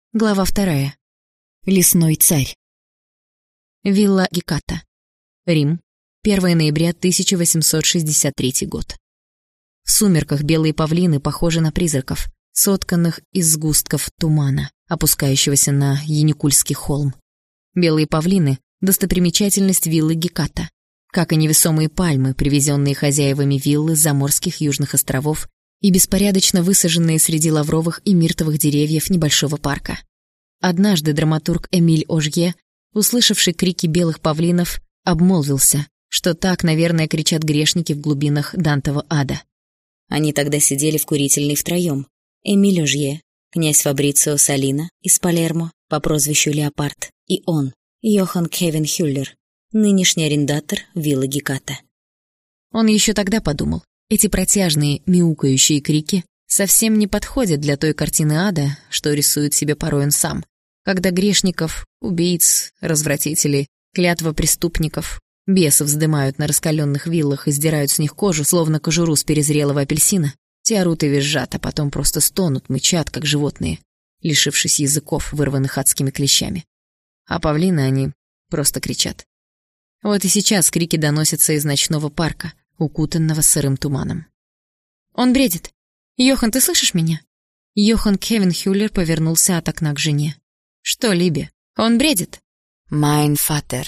Глава 2. Лесной царь. Вилла Геката. Рим. 1 ноября 1863 год. В сумерках белые павлины похожи на призраков, сотканных из сгустков тумана, опускающегося на Яникульский холм. Белые павлины — достопримечательность виллы Геката, как и невесомые пальмы, привезенные хозяевами виллы с заморских южных островов и беспорядочно высаженные среди лавровых и миртовых деревьев небольшого парка. Однажды драматург Эмиль Ожье, услышавший крики белых павлинов, обмолвился, что так, наверное, кричат грешники в глубинах Дантова ада. Они тогда сидели в курительной втроем. Эмиль Ожье, князь Фабрицио Салина из Палермо по прозвищу Леопард, и он, Йохан Кевин Хюллер, нынешний арендатор виллы Геката. Он еще тогда подумал, эти протяжные, мяукающие крики совсем не подходят для той картины ада, что рисует себе порой он сам, когда грешников, убийц, развратителей, клятвопреступников, бесов вздымают на раскаленных виллах и сдирают с них кожу, словно кожуру с перезрелого апельсина. Те орут и визжат, а потом просто стонут, мычат, как животные, лишившись языков, вырванных адскими клещами. А павлины они просто кричат. Вот и сейчас крики доносятся из ночного парка, укутанного сырым туманом. «Он бредит! Йохан, ты слышишь меня?» Йохан Кевин Хюллер повернулся от окна к жене. «Что, Либи, он бредит?» Mein Vater,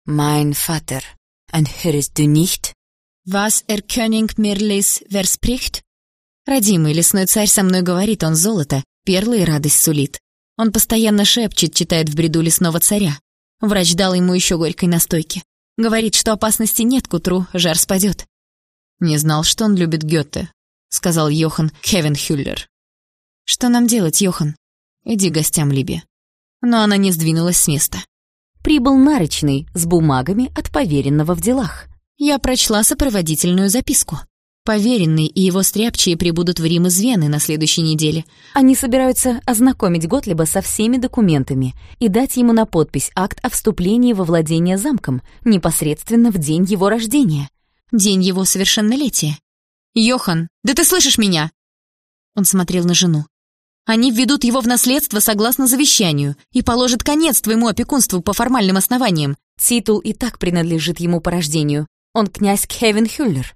und hörst du nicht? Was König mir les verspricht? Родимый лесной царь со мной говорит, он золото, перлы и радость сулит. Он постоянно шепчет, читает в бреду лесного царя. Врач дал ему еще горькой настойки. Говорит, что опасности нет, к утру жар спадет. «Не знал, что он любит Гёте», — сказал Йохан Кевин Хюллер. «Что нам делать, Йохан? Иди к гостям, Либи». Но она не сдвинулась с места. Прибыл нарочный с бумагами от поверенного в делах. Я прочла сопроводительную записку. Поверенный и его стряпчие прибудут в Рим из Вены на следующей неделе. Они собираются ознакомить Готлиба со всеми документами и дать ему на подпись акт о вступлении во владение замком непосредственно в день его рождения. День его совершеннолетия. «Йохан, да ты слышишь меня?» Он смотрел на жену. «Они введут его в наследство согласно завещанию и положат конец твоему опекунству по формальным основаниям. Титул и так принадлежит ему по рождению. Он князь Кевин Хюллер.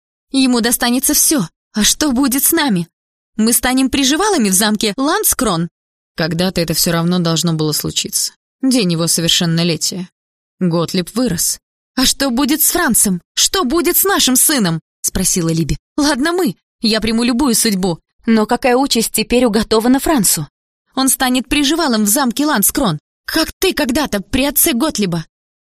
Ему достанется все. А что будет с нами? Мы станем приживалами в замке Ландскрон?» Когда-то это все равно должно было случиться. День его совершеннолетия. Готлиб вырос. «А что будет с Францем? Что будет с нашим сыном?» — спросила Либи. «Ладно мы. Я приму любую судьбу. Но какая участь теперь уготована Францу? Он станет приживалом в замке Ландскрон, как ты когда-то при отце Готлиба».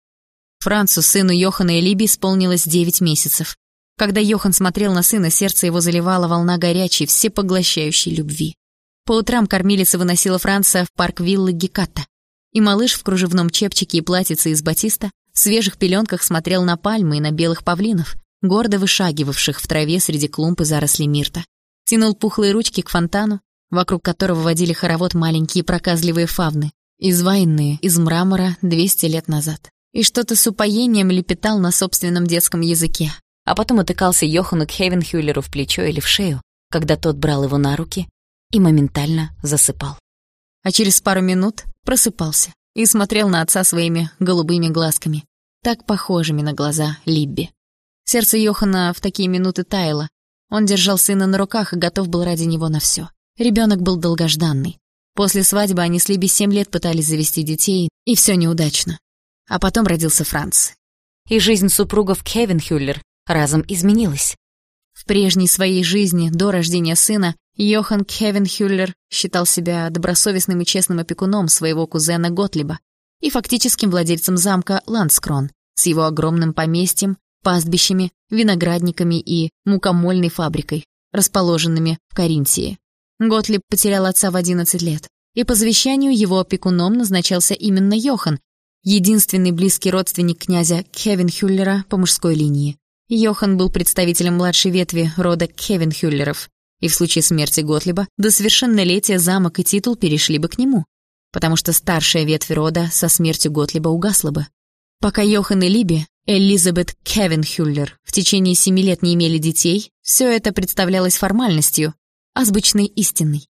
Францу, сыну Йохана и Либи, исполнилось 9 месяцев. Когда Йохан смотрел на сына, сердце его заливала волна горячей, всепоглощающей любви. По утрам кормилица выносила Франца в парк виллы Геката, и малыш в кружевном чепчике и платьице из батиста в свежих пеленках смотрел на пальмы и на белых павлинов, гордо вышагивавших в траве среди клумб и зарослей мирта. Тянул пухлые ручки к фонтану, вокруг которого водили хоровод маленькие проказливые фавны, изваянные из мрамора 200 лет назад. И что-то с упоением лепетал на собственном детском языке. А потом утыкался Йохану Кевин Хюллеру в плечо или в шею, когда тот брал его на руки и моментально засыпал. А через пару минут просыпался и смотрел на отца своими голубыми глазками, так похожими на глаза Либби. Сердце Йохана в такие минуты таяло. Он держал сына на руках и готов был ради него на все. Ребенок был долгожданный. После свадьбы они с Либи 7 лет пытались завести детей, и все неудачно. А потом родился Франц. И жизнь супругов Кевин Хюллер разом изменилась. В прежней своей жизни, до рождения сына, Йохан Кевин Хюллер считал себя добросовестным и честным опекуном своего кузена Готлиба и фактическим владельцем замка Ландскрон с его огромным поместьем, пастбищами, виноградниками и мукомольной фабрикой, расположенными в Каринтии. Готлиб потерял отца в 11 лет, и по завещанию его опекуном назначался именно Йохан, единственный близкий родственник князя Кевин Хюллера по мужской линии. Йохан был представителем младшей ветви рода Кевин Хюллеров, и в случае смерти Готлиба до совершеннолетия замок и титул перешли бы к нему, потому что старшая ветвь рода со смертью Готлиба угасла бы. Пока Йохан и Либи, Элизабет Кевин Хюллер, в течение 7 лет не имели детей, все это представлялось формальностью, азбучной истиной.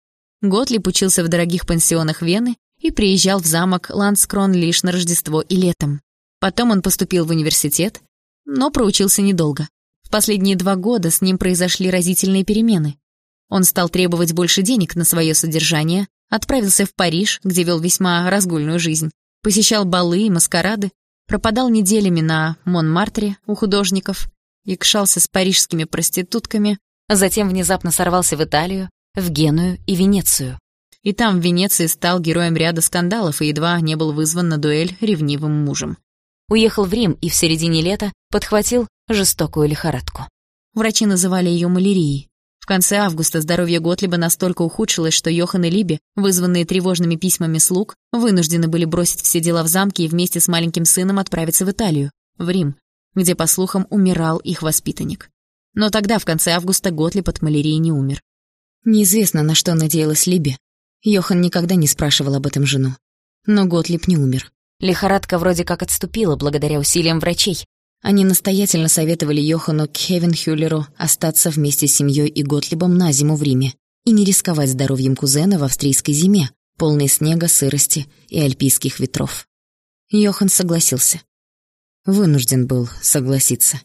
Готлиб учился в дорогих пансионах Вены и приезжал в замок Ландскрон лишь на Рождество и летом. Потом он поступил в университет, но проучился недолго. В последние 2 года с ним произошли разительные перемены. Он стал требовать больше денег на свое содержание, отправился в Париж, где вел весьма разгульную жизнь, посещал балы и маскарады, пропадал неделями на Монмартре у художников, якшался с парижскими проститутками, а затем внезапно сорвался в Италию, в Геную и Венецию. И там, в Венеции, стал героем ряда скандалов и едва не был вызван на дуэль ревнивым мужем. Уехал в Рим и в середине лета подхватил жестокую лихорадку. Врачи называли ее малярией. В конце августа здоровье Готлиба настолько ухудшилось, что Йохан и Либи, вызванные тревожными письмами слуг, вынуждены были бросить все дела в замке и вместе с маленьким сыном отправиться в Италию, в Рим, где, по слухам, умирал их воспитанник. Но тогда, в конце августа, Готлиб от малярии не умер. Неизвестно, на что надеялась Либи. Йохан никогда не спрашивал об этом жену. Но Готлиб не умер. Лихорадка вроде как отступила благодаря усилиям врачей. Они настоятельно советовали Йохану Кхевенхюллеру остаться вместе с семьей и Готлибом на зиму в Риме и не рисковать здоровьем кузена в австрийской зиме, полной снега, сырости и альпийских ветров. Йохан согласился. Вынужден был согласиться.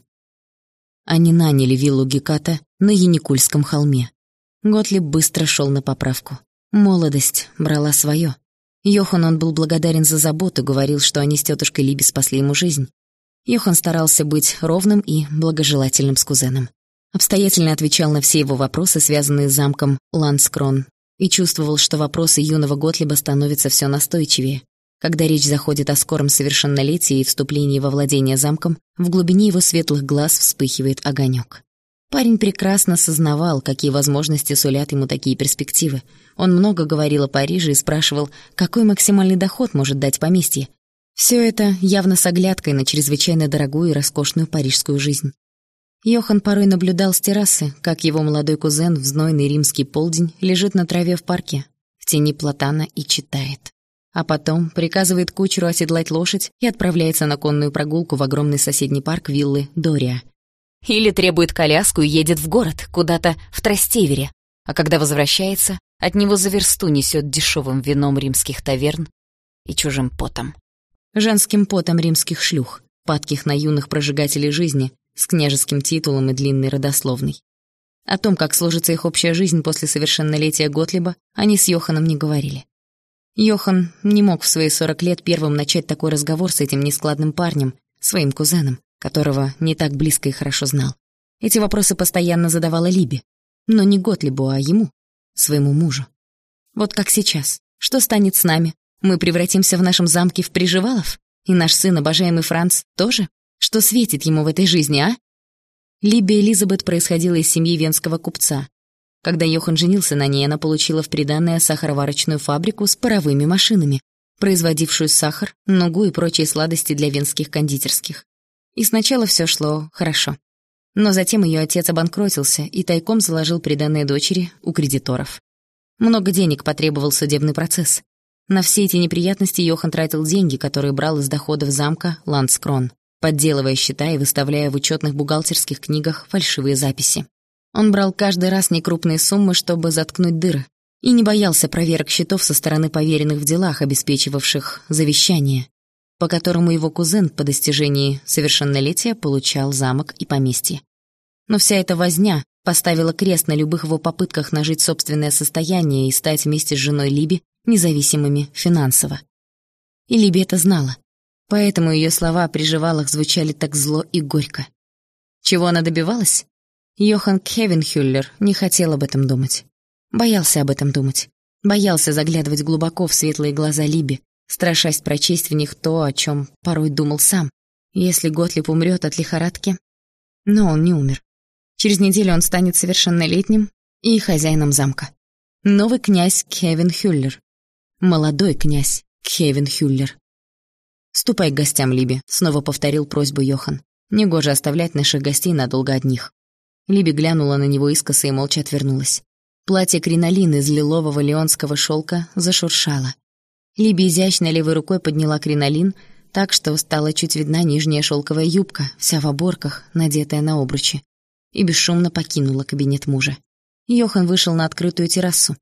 Они наняли виллу Геката на Яникульском холме. Готлиб быстро шел на поправку. Молодость брала свое. Йохан он был благодарен за заботу, говорил, что они с тетушкой Либи спасли ему жизнь. Йохан старался быть ровным и благожелательным с кузеном. Обстоятельно отвечал на все его вопросы, связанные с замком Ландскрон, и чувствовал, что вопросы юного Готлиба становятся все настойчивее. Когда речь заходит о скором совершеннолетии и вступлении во владение замком, в глубине его светлых глаз вспыхивает огонек. Парень прекрасно сознавал, какие возможности сулят ему такие перспективы. Он много говорил о Париже и спрашивал, какой максимальный доход может дать поместье. Все это явно с оглядкой на чрезвычайно дорогую и роскошную парижскую жизнь. Йохан порой наблюдал с террасы, как его молодой кузен в знойный римский полдень лежит на траве в парке, в тени платана и читает. А потом приказывает кучеру оседлать лошадь и отправляется на конную прогулку в огромный соседний парк виллы Дория. Или требует коляску и едет в город, куда-то в Трастевере, а когда возвращается, от него за версту несет дешевым вином римских таверн и чужим потом. Женским потом римских шлюх, падких на юных прожигателей жизни, с княжеским титулом и длинной родословной. О том, как сложится их общая жизнь после совершеннолетия Готлиба, они с Йоханом не говорили. Йохан не мог в свои 40 лет первым начать такой разговор с этим нескладным парнем, своим кузеном, которого не так близко и хорошо знал. Эти вопросы постоянно задавала Либи, но не Готлибу, а ему, своему мужу. Вот как сейчас. Что станет с нами? Мы превратимся в нашем замке в приживалов? И наш сын, обожаемый Франц, тоже? Что светит ему в этой жизни, а? Либи Элизабет происходила из семьи венского купца. Когда Йохан женился на ней, она получила в приданое сахароварочную фабрику с паровыми машинами, производившую сахар, нугу и прочие сладости для венских кондитерских. И сначала все шло хорошо. Но затем ее отец обанкротился и тайком заложил приданое дочери у кредиторов. Много денег потребовал судебный процесс. На все эти неприятности Йохан тратил деньги, которые брал из доходов замка Ландскрон, подделывая счета и выставляя в учетных бухгалтерских книгах фальшивые записи. Он брал каждый раз некрупные суммы, чтобы заткнуть дыры, и не боялся проверок счетов со стороны поверенных в делах, обеспечивавших завещание, по которому его кузен по достижении совершеннолетия получал замок и поместье. Но вся эта возня поставила крест на любых его попытках нажить собственное состояние и стать вместе с женой Либи независимыми финансово. И Либи это знала, поэтому ее слова о приживалах звучали так зло и горько. Чего она добивалась? Йохан Кхевенхюллер не хотел об этом думать. Боялся об этом думать. Боялся заглядывать глубоко в светлые глаза Либи, страшась прочесть в них то, о чем порой думал сам. Если Готлиб умрет от лихорадки... Но он не умер. Через неделю он станет совершеннолетним и хозяином замка. Новый князь Кхевенхюллер. Молодой князь Кхевенхюллер. «Ступай к гостям, Либи», — снова повторил просьбу Йохан. «Негоже оставлять наших гостей надолго одних». Либи глянула на него искоса и молча отвернулась. Платье кринолин из лилового леонского шелка зашуршало. Либи изящно левой рукой подняла кринолин, так что стала чуть видна нижняя шелковая юбка, вся в оборках, надетая на обручи, и бесшумно покинула кабинет мужа. Йохан вышел на открытую террасу.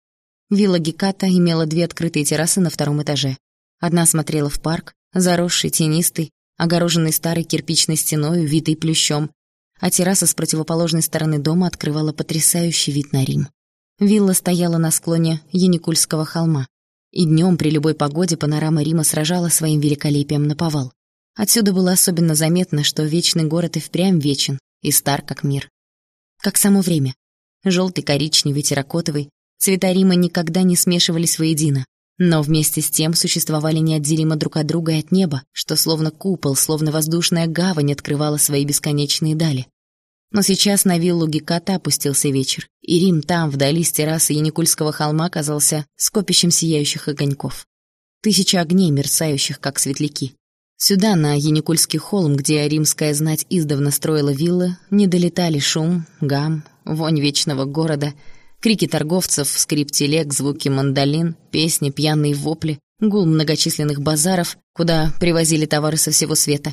Вилла Геката имела 2 открытые террасы на 2-м этаже. Одна смотрела в парк, заросший, тенистый, огороженный старой кирпичной стеной, увитой плющом, а терраса с противоположной стороны дома открывала потрясающий вид на Рим. Вилла стояла на склоне Яникульского холма, и днем при любой погоде панорама Рима сражала своим великолепием наповал. Отсюда было особенно заметно, что вечный город и впрямь вечен, и стар как мир. Как само время. Желтый, коричневый, терракотовый. Цвета Рима никогда не смешивались воедино, но вместе с тем существовали неотделимо друг от друга и от неба, что словно купол, словно воздушная гавань открывала свои бесконечные дали. Но сейчас на виллу Геката опустился вечер, и Рим там, вдали с террасы Яникульского холма, казался скопищем сияющих огоньков. 1000 огней, мерцающих, как светляки. Сюда, на Яникульский холм, где римская знать издавна строила виллы, не долетали шум, гам, вонь вечного города, крики торговцев, скрип телег, звуки мандолин, песни, пьяные вопли, гул многочисленных базаров, куда привозили товары со всего света.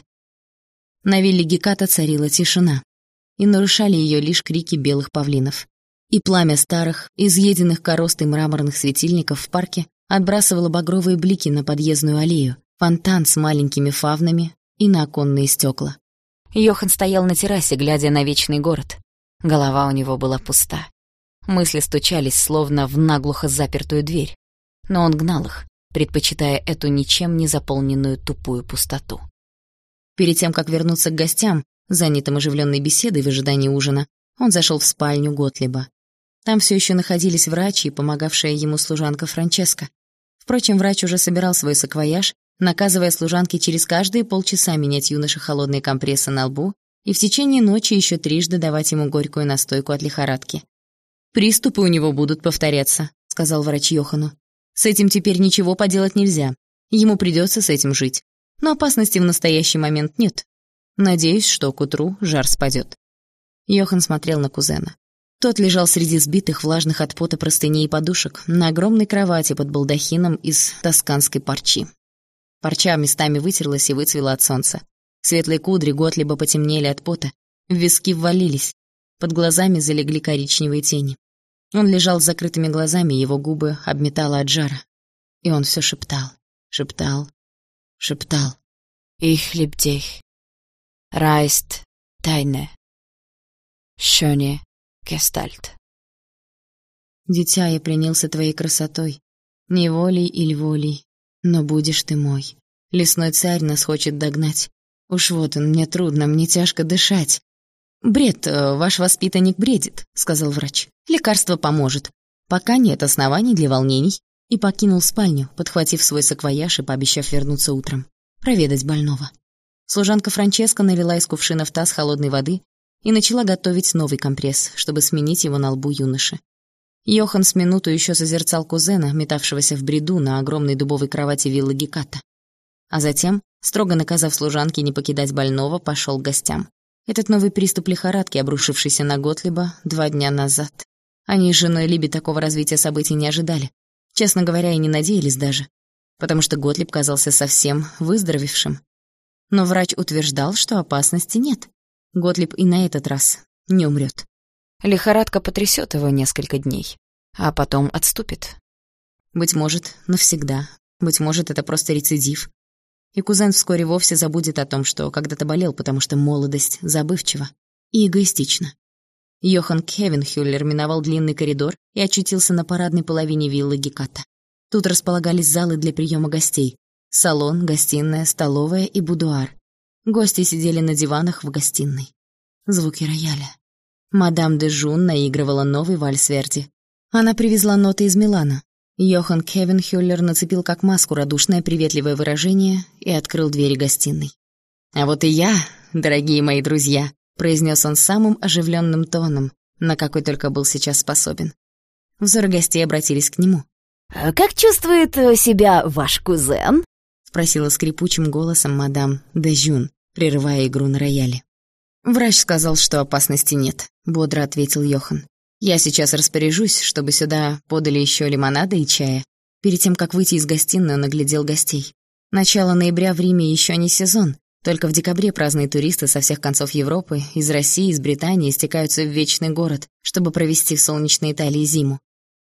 На вилле Геката царила тишина, и нарушали ее лишь крики белых павлинов. И пламя старых, изъеденных коростой мраморных светильников в парке отбрасывало багровые блики на подъездную аллею, фонтан с маленькими фавнами и на оконные стекла. Йохан стоял на террасе, глядя на вечный город. Голова у него была пуста. Мысли стучались, словно в наглухо запертую дверь. Но он гнал их, предпочитая эту ничем не заполненную тупую пустоту. Перед тем, как вернуться к гостям, занятым оживленной беседой в ожидании ужина, он зашел в спальню Готлиба. Там все еще находились врач и помогавшая ему служанка Франческа. Впрочем, врач уже собирал свой саквояж, наказывая служанке через каждые полчаса менять юноше холодные компрессы на лбу и в течение ночи еще 3 давать ему горькую настойку от лихорадки. «Приступы у него будут повторяться», — сказал врач Йохану. «С этим теперь ничего поделать нельзя. Ему придется с этим жить. Но опасности в настоящий момент нет. Надеюсь, что к утру жар спадет». Йохан смотрел на кузена. Тот лежал среди сбитых, влажных от пота простыней и подушек на огромной кровати под балдахином из тосканской парчи. Парча местами вытерлась и выцвела от солнца. Светлые кудри Готлиба потемнели от пота, в виски ввалились, под глазами залегли коричневые тени. Он лежал с закрытыми глазами, его губы обметало от жара. И он все шептал, шептал, шептал. «Ich lieb dich. Reist deine schöne Gestalt». «Дитя, я пленился твоей красотой, неволей или волей, но будешь ты мой. Лесной царь нас хочет догнать. Уж вот он, мне трудно, мне тяжко дышать». «Бред, ваш воспитанник бредит», — сказал врач. «Лекарство поможет. Пока нет оснований для волнений». И покинул спальню, подхватив свой саквояж и пообещав вернуться утром, проведать больного. Служанка Франческа налила из кувшина в таз холодной воды и начала готовить новый компресс, чтобы сменить его на лбу юноши. Йохан с минуту еще созерцал кузена, метавшегося в бреду на огромной дубовой кровати виллы Геката. А затем, строго наказав служанке не покидать больного, пошел к гостям. Этот новый приступ лихорадки, обрушившийся на Готлиба 2 дня назад. Они с женой Либи такого развития событий не ожидали. Честно говоря, и не надеялись даже, потому что Готлиб казался совсем выздоровевшим. Но врач утверждал, что опасности нет. Готлиб и на этот раз не умрет. Лихорадка потрясет его несколько дней, а потом отступит. Быть может, навсегда. Быть может, это просто рецидив. И кузен вскоре вовсе забудет о том, что когда-то болел, потому что молодость забывчива и эгоистична. Йохан Кевенхюллер миновал длинный коридор и очутился на парадной половине виллы Геката. Тут располагались залы для приема гостей. Салон, гостиная, столовая и будуар. Гости сидели на диванах в гостиной. Звуки рояля. Мадам де Жун наигрывала новый вальс Верди. Она привезла ноты из Милана. Йохан Кевенхюллер нацепил как маску радушное приветливое выражение и открыл двери гостиной. «А вот и я, дорогие мои друзья», — произнес он самым оживленным тоном, на какой только был сейчас способен. Взоры гостей обратились к нему. «Как чувствует себя ваш кузен?» — спросила скрипучим голосом мадам де Жун, прерывая игру на рояле. «Врач сказал, что опасности нет», — бодро ответил Йохан. «Я сейчас распоряжусь, чтобы сюда подали еще лимонада и чая». Перед тем, как выйти из гостиной, он оглядел гостей. Начало ноября в Риме еще не сезон. Только в декабре праздные туристы со всех концов Европы, из России, из Британии стекаются в вечный город, чтобы провести в солнечной Италии зиму.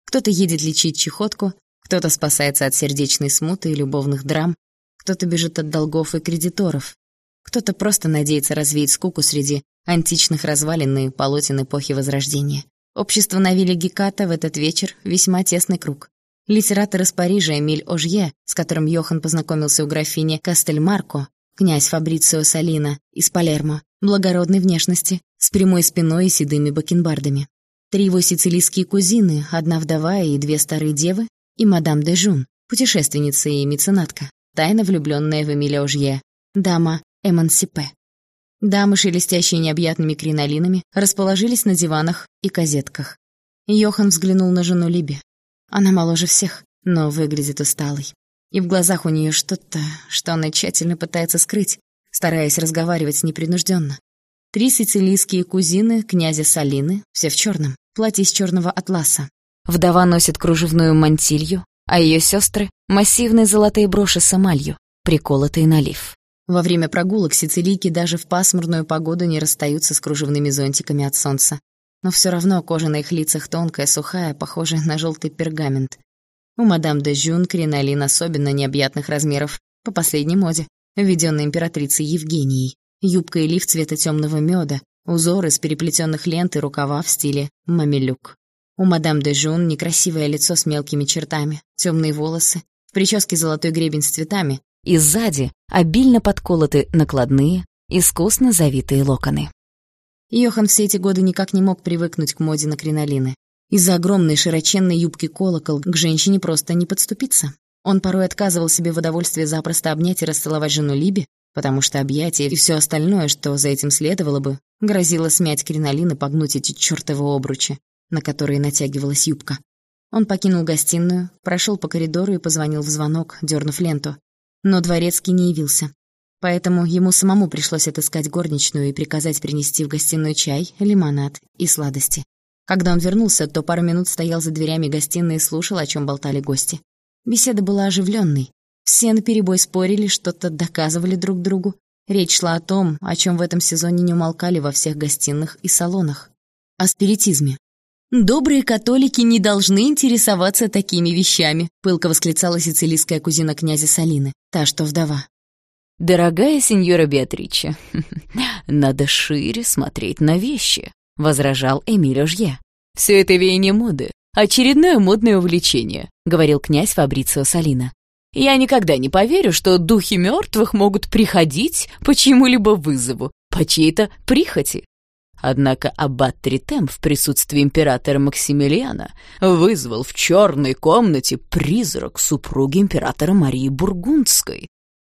Кто-то едет лечить чехотку, кто-то спасается от сердечной смуты и любовных драм, кто-то бежит от долгов и кредиторов, кто-то просто надеется развеять скуку среди античных развалин и полотен эпохи Возрождения. Общество на вилле Геката в этот вечер весьма тесный круг. Литератор из Парижа Эмиль Ожье, с которым Йохан познакомился у графини Кастельмарко, князь Фабрицио Салина из Палермо, благородной внешности, с прямой спиной и седыми бакенбардами. 3 его сицилийские кузины, 1 вдова и 2 старые девы, и мадам де Жун, путешественница и меценатка, тайно влюбленная в Эмиля Ожье, дама Эмансипе. Дамы, шелестящие необъятными кринолинами, расположились на диванах и козетках. Йохан взглянул на жену Либи. Она моложе всех, но выглядит усталой. И в глазах у нее что-то, что она тщательно пытается скрыть, стараясь разговаривать непринужденно. 3 сицилийские кузины князя Салины, все в черном, платье из черного атласа. Вдова носит кружевную мантилью, а ее сестры — массивные золотые броши с эмалью, приколотые на лиф. Во время прогулок сицилийки даже в пасмурную погоду не расстаются с кружевными зонтиками от солнца. Но все равно кожа на их лицах тонкая, сухая, похожая на желтый пергамент. У мадам де Жун кринолин особенно необъятных размеров, по последней моде, введенной императрицей Евгенией. Юбка и лиф цвета темного меда, узоры из переплетенных лент и рукава в стиле мамилюк. У мадам де Жун некрасивое лицо с мелкими чертами, темные волосы, в прическе золотой гребень с цветами, и сзади обильно подколоты накладные, искусно завитые локоны. Йохан все эти годы никак не мог привыкнуть к моде на кринолины. Из-за огромной широченной юбки колокол к женщине просто не подступиться. Он порой отказывал себе в удовольствии запросто обнять и расцеловать жену Либи, потому что объятия и все остальное, что за этим следовало бы, грозило смять кринолин и погнуть эти чертовы обручи, на которые натягивалась юбка. Он покинул гостиную, прошел по коридору и позвонил в звонок, дернув ленту. Но дворецкий не явился. Поэтому ему самому пришлось отыскать горничную и приказать принести в гостиную чай, лимонад и сладости. Когда он вернулся, то пару минут стоял за дверями гостиной и слушал, о чем болтали гости. Беседа была оживленной. Все наперебой спорили, что-то доказывали друг другу. Речь шла о том, о чем в этом сезоне не умолкали во всех гостиных и салонах. О спиритизме. «Добрые католики не должны интересоваться такими вещами», пылко восклицала сицилийская кузина князя Салины, та, что вдова. «Дорогая сеньора Беатриче, надо шире смотреть на вещи», — возражал Эмиль Ожье. «Все это веяние моды, очередное модное увлечение», — говорил князь Фабрицио Салина. «Я никогда не поверю, что духи мертвых могут приходить по чьему-либо вызову, по чьей-то прихоти». Однако аббат Тритем в присутствии императора Максимилиана вызвал в черной комнате призрак супруги императора Марии Бургундской.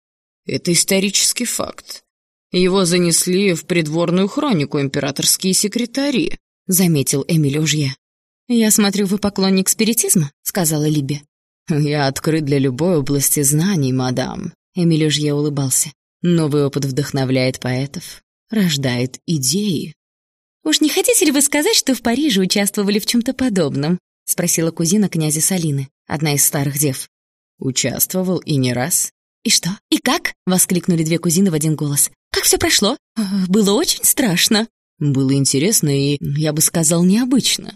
Это исторический факт. Его занесли в придворную хронику императорские секретари, заметил Эмиль Ожье. «Я смотрю, вы поклонник спиритизма», — сказала Либи. «Я открыт для любой области знаний, мадам», — Эмиль Ожье улыбался. «Новый опыт вдохновляет поэтов, рождает идеи». «Уж не хотите ли вы сказать, что в Париже участвовали в чем-то подобном?» — спросила кузина князя Салины, одна из старых дев. «Участвовал и не раз». «И что? И как?» — воскликнули 2 кузины в один голос. «Как все прошло? Было очень страшно». «Было интересно и, я бы сказал, необычно.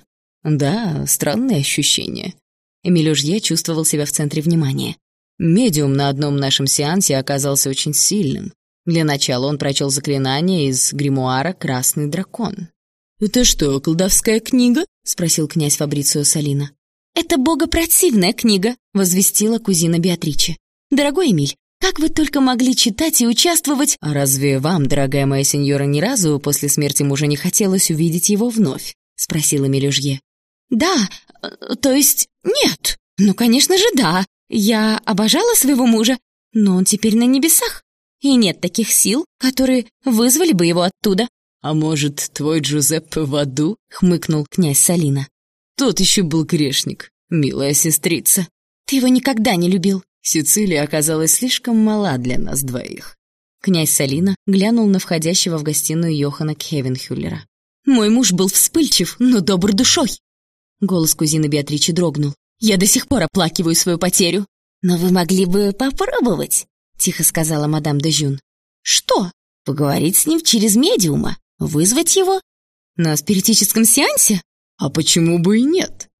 Да, странные ощущения». Эмиль Ожье чувствовал себя в центре внимания. Медиум на одном нашем сеансе оказался очень сильным. Для начала он прочел заклинание из гримуара «Красный дракон». «Это что, колдовская книга?» — спросил князь Фабрицио Салина. «Это богопротивная книга», — возвестила кузина Беатриче. «Дорогой Эмиль, как вы только могли читать и участвовать...» «А разве вам, дорогая моя сеньора, ни разу после смерти мужа не хотелось увидеть его вновь?» — спросил Эмиль Ожье. «Да, то есть нет. Ну, конечно же, да. Я обожала своего мужа, но он теперь на небесах, и нет таких сил, которые вызвали бы его оттуда». «А может, твой Джузеппе в аду?» — хмыкнул князь Салина. «Тот еще был грешник, милая сестрица». «Ты его никогда не любил». Сицилия оказалась слишком мала для нас двоих. Князь Салина глянул на входящего в гостиную Йохана Кхевенхюллера. «Мой муж был вспыльчив, но добр душой». Голос кузины Беатричи дрогнул. «Я до сих пор оплакиваю свою потерю». «Но вы могли бы попробовать», — тихо сказала мадам де Жун. «Что? Поговорить с ним через медиума? Вызвать его? На спиритическом сеансе?» «А почему бы и нет?» —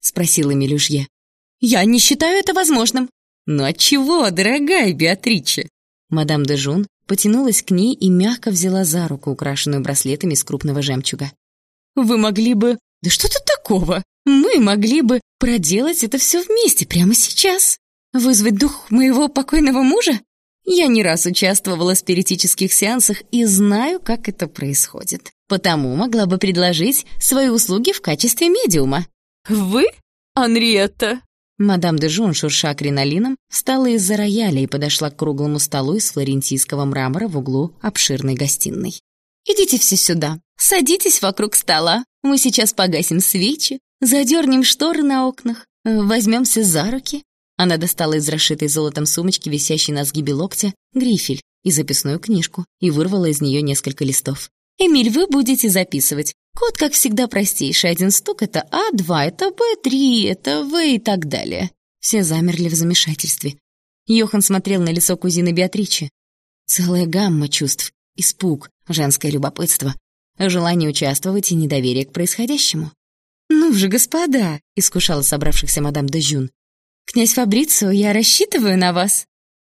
спросила Мелюжье. «Я не считаю это возможным». «Ну отчего, дорогая Беатриче?» Мадам де Жун потянулась к ней и мягко взяла за руку, украшенную браслетами из крупного жемчуга. «Вы могли бы...» «Да что тут такого? Мы могли бы проделать это все вместе прямо сейчас. Вызвать дух моего покойного мужа? Я не раз участвовала в спиритических сеансах и знаю, как это происходит. Потому могла бы предложить свои услуги в качестве медиума». «Вы, Анриетта?» Мадам де Жун, шурша кринолином, встала из-за рояля и подошла к круглому столу из флорентийского мрамора в углу обширной гостиной. «Идите все сюда, садитесь вокруг стола. Мы сейчас погасим свечи, задернем шторы на окнах, возьмемся за руки». Она достала из расшитой золотом сумочки, висящей на сгибе локтя, грифель и записную книжку и вырвала из нее несколько листов. «Эмиль, вы будете записывать. Код, как всегда, простейший. 1 стук — это А, 2 — это Б, 3 — это В и так далее». Все замерли в замешательстве. Йохан смотрел на лицо кузины Беатриче. Целая гамма чувств. Испуг, женское любопытство, желание участвовать и недоверие к происходящему. «Ну же, господа!» — искушала собравшихся мадам де Жюн. «Князь Фабрицио, я рассчитываю на вас».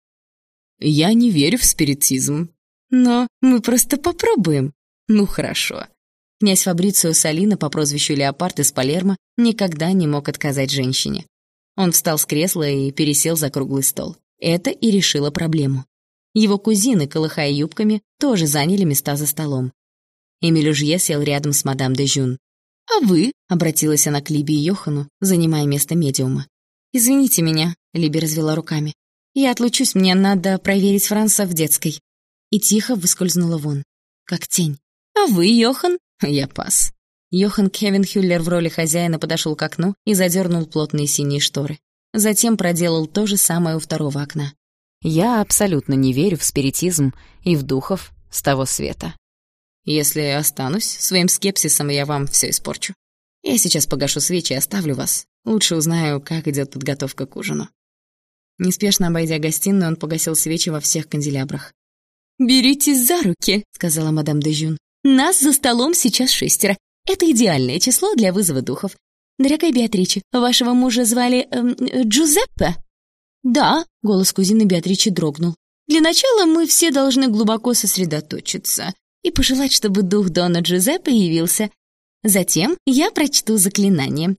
«Я не верю в спиритизм». «Но мы просто попробуем». «Ну, хорошо». Князь Фабрицио Солино по прозвищу Леопард из Палермо никогда не мог отказать женщине. Он встал с кресла и пересел за круглый стол. Это и решило проблему. Его кузины, колыхая юбками, тоже заняли места за столом. Мелюжье сел рядом с мадам де Жюн. «А вы?» — обратилась она к Либе и Йохану, занимая место медиума. «Извините меня», — Либи развела руками. «Я отлучусь, мне надо проверить Франца в детской». И тихо выскользнула вон, как тень. «А вы, Йохан?» «Я пас». Йохан Кевенхюллер в роли хозяина подошел к окну и задернул плотные синие шторы. Затем проделал то же самое у второго окна. Я абсолютно не верю в спиритизм и в духов с того света. Если останусь, своим скепсисом я вам все испорчу. Я сейчас погашу свечи и оставлю вас. Лучше узнаю, как идет подготовка к ужину». Неспешно обойдя гостиную, он погасил свечи во всех канделябрах. «Беритесь за руки», — сказала мадам де Жюн. «Нас за столом сейчас 6. Это идеальное число для вызова духов. Дорогая Беатриче, вашего мужа звали Джузеппе?» «Да», — голос кузины Беатриче дрогнул. «Для начала мы все должны глубоко сосредоточиться и пожелать, чтобы дух Дона Джузеппе явился. Затем я прочту заклинание».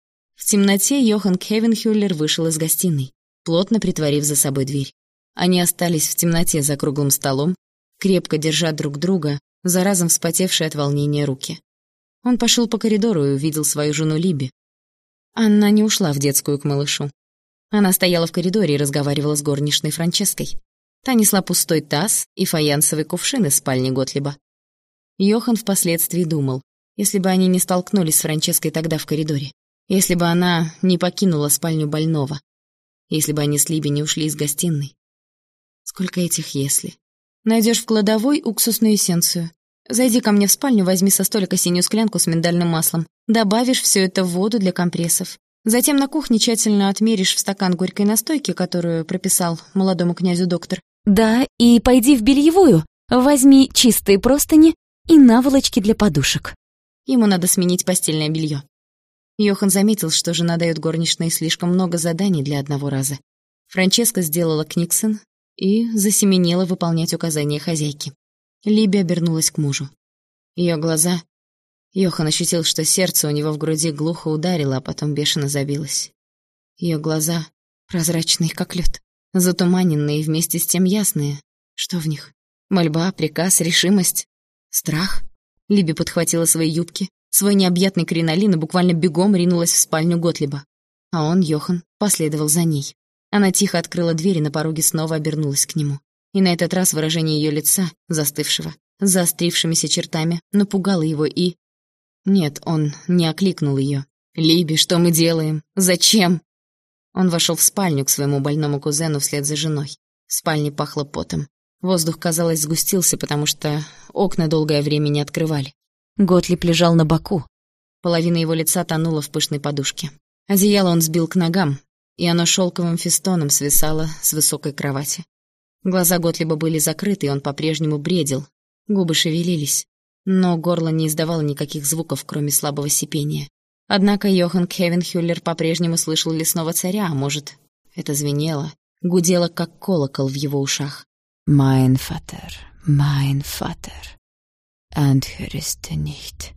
В темноте Йохан Кевенхюллер вышел из гостиной, плотно притворив за собой дверь. Они остались в темноте за круглым столом, крепко держа друг друга, за разом вспотевшие от волнения руки. Он пошел по коридору и увидел свою жену Либи. Она не ушла в детскую к малышу. Она стояла в коридоре и разговаривала с горничной Франческой. Та несла пустой таз и фаянсовый кувшин из спальни Готлиба. Йохан впоследствии думал, если бы они не столкнулись с Франческой тогда в коридоре, если бы она не покинула спальню больного, если бы они с Либи не ушли из гостиной. Сколько этих «если». Найдешь в кладовой уксусную эссенцию. Зайди ко мне в спальню, возьми со столика синюю склянку с миндальным маслом. Добавишь все это в воду для компрессов. Затем на кухне тщательно отмеришь в стакан горькой настойки, которую прописал молодому князю доктор. Да, и пойди в бельевую, возьми чистые простыни и наволочки для подушек. Ему надо сменить постельное белье. Йохан заметил, что жена дает горничной слишком много заданий для одного раза. Франческа сделала книксон и засеменела выполнять указания хозяйки. Либи обернулась к мужу. Ее глаза... Йохан ощутил, что сердце у него в груди глухо ударило, а потом бешено забилось. Ее глаза прозрачные, как лед, затуманенные и вместе с тем ясные. Что в них? Мольба, приказ, решимость, страх? Либи подхватила свои юбки, свой необъятный кринолин и буквально бегом ринулась в спальню Готлиба. А он, Йохан, последовал за ней. Она тихо открыла дверь и на пороге снова обернулась к нему. И на этот раз выражение ее лица, застывшего, с заострившимися чертами, напугало его и... Нет, он не окликнул ее. «Либи, что мы делаем? Зачем?» Он вошел в спальню к своему больному кузену вслед за женой. В спальне пахло потом. Воздух, казалось, сгустился, потому что окна долгое время не открывали. Готлиб лежал на боку. Половина его лица тонула в пышной подушке. Одеяло он сбил к ногам, и оно шелковым фестоном свисало с высокой кровати. Глаза Готлиба были закрыты, и он по-прежнему бредил. Губы шевелились, но горло не издавало никаких звуков, кроме слабого сипения. Однако Йохан Кхевенхюллер по-прежнему слышал лесного царя, а может, это звенело, гудело, как колокол в его ушах. «Mein Vater, anhörst du nicht?»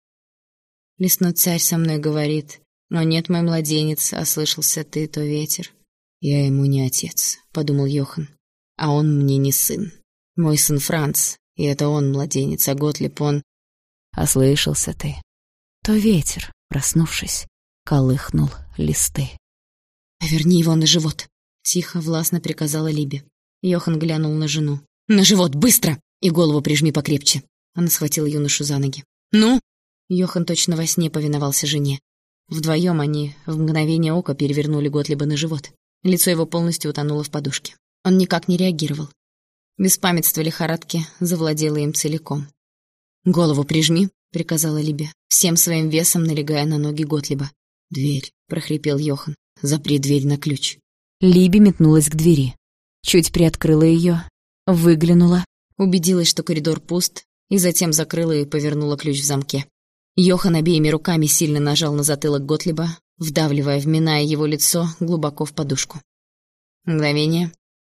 Лесной царь со мной говорит: «Но нет, мой младенец, а слышался ты, то ветер». «Я ему не отец», — подумал Йохан, — «а он мне не сын. Мой сын Франц, и это он младенец, а Готлиб он...» «Ослышался ты». То ветер, проснувшись, колыхнул листы. «Поверни его на живот», — тихо, властно приказала Либи. Йохан глянул на жену. «На живот, быстро! И голову прижми покрепче». Она схватила юношу за ноги. «Ну?» Йохан точно во сне повиновался жене. Вдвоем они в мгновение ока перевернули Готлиба на живот. Лицо его полностью утонуло в подушке. Он никак не реагировал. Беспамятство лихорадки завладело им целиком. «Голову прижми», — приказала Либи, всем своим весом налегая на ноги Готлиба. «Дверь», — прохрипел Йохан, — «запри дверь на ключ». Либи метнулась к двери. Чуть приоткрыла ее, выглянула, убедилась, что коридор пуст, и затем закрыла и повернула ключ в замке. Йохан обеими руками сильно нажал на затылок Готлиба, вдавливая, вминая его лицо глубоко в подушку. Мгновение,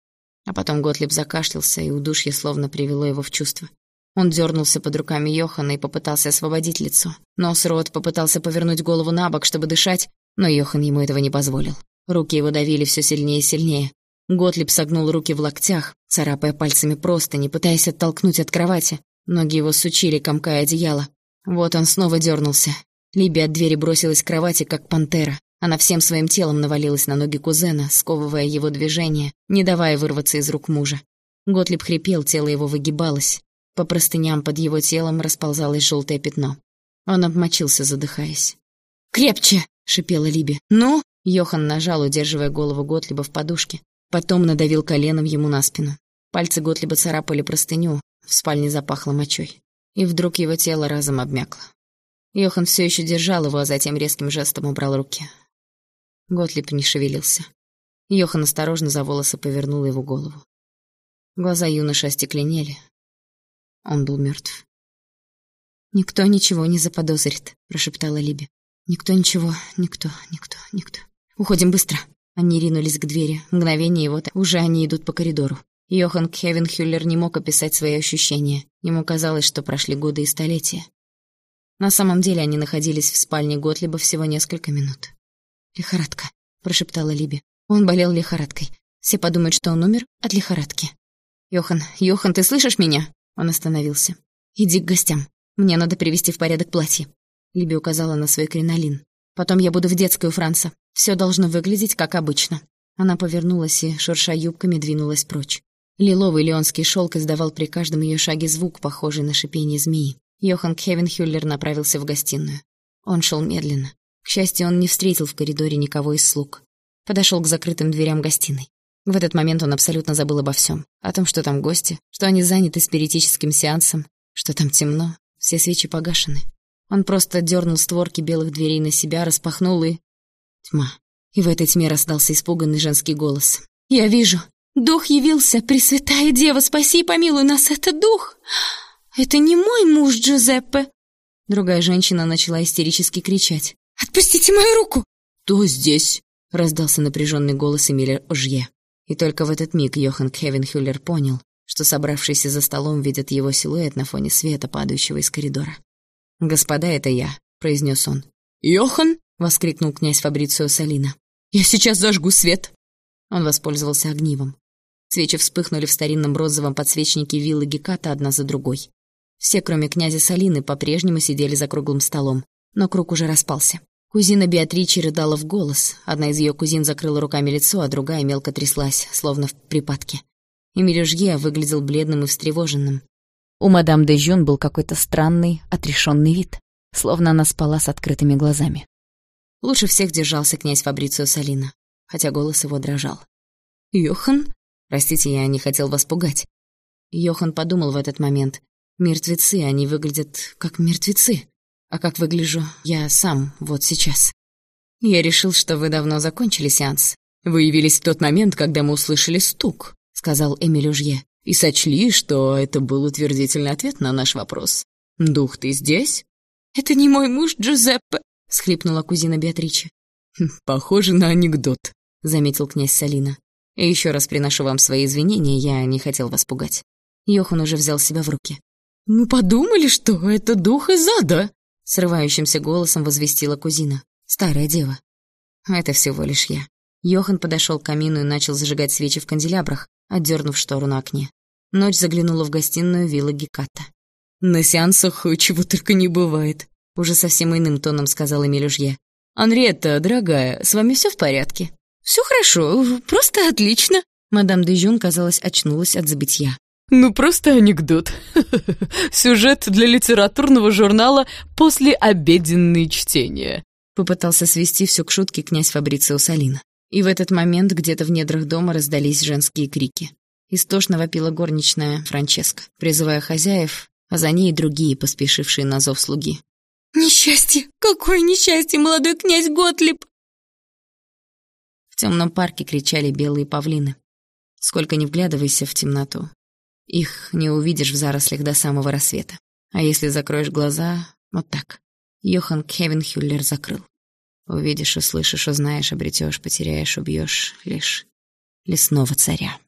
а потом Готлиб закашлялся, и удушье словно привело его в чувство. Он дернулся под руками Йохана и попытался освободить лицо. Нос, рот, попытался повернуть голову на бок, чтобы дышать, но Йохан ему этого не позволил. Руки его давили все сильнее и сильнее. Готлиб согнул руки в локтях, царапая пальцами простыни, пытаясь оттолкнуть от кровати. Ноги его сучили, комкая одеяло. Вот он снова дернулся. Либи от двери бросилась к кровати, как пантера. Она всем своим телом навалилась на ноги кузена, сковывая его движение, не давая вырваться из рук мужа. Готлиб хрипел, тело его выгибалось. По простыням под его телом расползалось желтое пятно. Он обмочился, задыхаясь. «Крепче!» — шипела Либи. «Ну?» — Йохан нажал, удерживая голову Готлиба в подушке. Потом надавил коленом ему на спину. Пальцы Готлиба царапали простыню, в спальне запахло мочой. И вдруг его тело разом обмякло. Йохан все еще держал его, а затем резким жестом убрал руки. Готлиб не шевелился. Йохан осторожно за волосы повернул его голову. Глаза юноши остекленели. Он был мертв. «Никто ничего не заподозрит», — прошептала Либи. «Никто ничего, никто. Уходим быстро». Они ринулись к двери. Мгновение, и вот уже они идут по коридору. Йохан Кхевенхюллер не мог описать свои ощущения. Ему казалось, что прошли годы и столетия. На самом деле они находились в спальне Готлиба всего несколько минут. «Лихорадка», — прошептала Либи. «Он болел лихорадкой. Все подумают, что он умер от лихорадки». «Йохан, ты слышишь меня?» Он остановился. «Иди к гостям. Мне надо привести в порядок платье». Либи указала на свой кринолин. «Потом я буду в детской у Франца. Все должно выглядеть как обычно». Она повернулась и, шурша юбками, двинулась прочь. Лиловый леонский шелк издавал при каждом ее шаге звук, похожий на шипение змеи. Йохан Кхевенхюллер направился в гостиную. Он шел медленно. К счастью, он не встретил в коридоре никого из слуг. Подошел к закрытым дверям гостиной. В этот момент он абсолютно забыл обо всем. О том, что там гости, что они заняты спиритическим сеансом, что там темно, все свечи погашены. Он просто дернул створки белых дверей на себя, распахнул и... Тьма. И в этой тьме раздался испуганный женский голос. «Я вижу! Дух явился! Пресвятая Дева, спаси и помилуй нас! Это дух! Это не мой муж Джузеппе!» Другая женщина начала истерически кричать. «Отпустите мою руку!» «Кто здесь?» — раздался напряженный голос Эмиля Ожье. И только в этот миг Йохан Кхевенхюллер понял, что собравшиеся за столом видят его силуэт на фоне света, падающего из коридора. «Господа, это я», — произнес он. «Йохан!» — воскликнул князь Фабрицио Салина. «Я сейчас зажгу свет!» Он воспользовался огнивом. Свечи вспыхнули в старинном розовом подсвечнике виллы Геката одна за другой. Все, кроме князя Салины, по-прежнему сидели за круглым столом, но круг уже распался. Кузина Беатричи рыдала в голос, одна из ее кузин закрыла руками лицо, а другая мелко тряслась, словно в припадке. Эмиль Ожье выглядел бледным и встревоженным. У мадам де Жюн был какой-то странный, отрешенный вид, словно она спала с открытыми глазами. Лучше всех держался князь Фабрицио Салина, хотя голос его дрожал. «Йохан? Простите, я не хотел вас пугать». Йохан подумал в этот момент. Мертвецы, они выглядят как мертвецы. А как выгляжу я сам вот сейчас? Я решил, что вы давно закончили сеанс. Вы явились в тот момент, когда мы услышали стук, сказал Эмиль Ожье, и сочли, что это был утвердительный ответ на наш вопрос. «Дух, ты здесь?» «Это не мой муж Джузеппе», — всхлипнула кузина Беатриче. «Похоже на анекдот», — заметил князь Салина. «И еще раз приношу вам свои извинения, я не хотел вас пугать». Йохан уже взял себя в руки. «Мы подумали, что это дух из ада», — срывающимся голосом возвестила кузина, старая дева. «Это всего лишь я». Йохан подошел к камину и начал зажигать свечи в канделябрах, отдернув штору на окне. Ночь заглянула в гостиную виллы Геката. «На сеансах чего только не бывает», — уже совсем иным тоном сказала Мелюжье. «Анриетта, дорогая, с вами все в порядке?» «Все хорошо, просто отлично». Мадам де Жюн, казалось, очнулась от забытья. «Ну, просто анекдот. Сюжет для литературного журнала «Послеобеденные чтения». Попытался свести все к шутке князь Фабрицио Салина. И в этот момент где-то в недрах дома раздались женские крики. Истошно вопила горничная Франческа, призывая хозяев, а за ней и другие, поспешившие на зов слуги. «Несчастье! Какое несчастье, молодой князь Готлиб!» В темном парке кричали белые павлины. Сколько ни вглядывайся в темноту, их не увидишь в зарослях до самого рассвета. А если закроешь глаза, вот так. Йохан Кхевенхюллер закрыл. Увидишь, услышишь, узнаешь, обретешь, потеряешь, убьешь лишь лесного царя.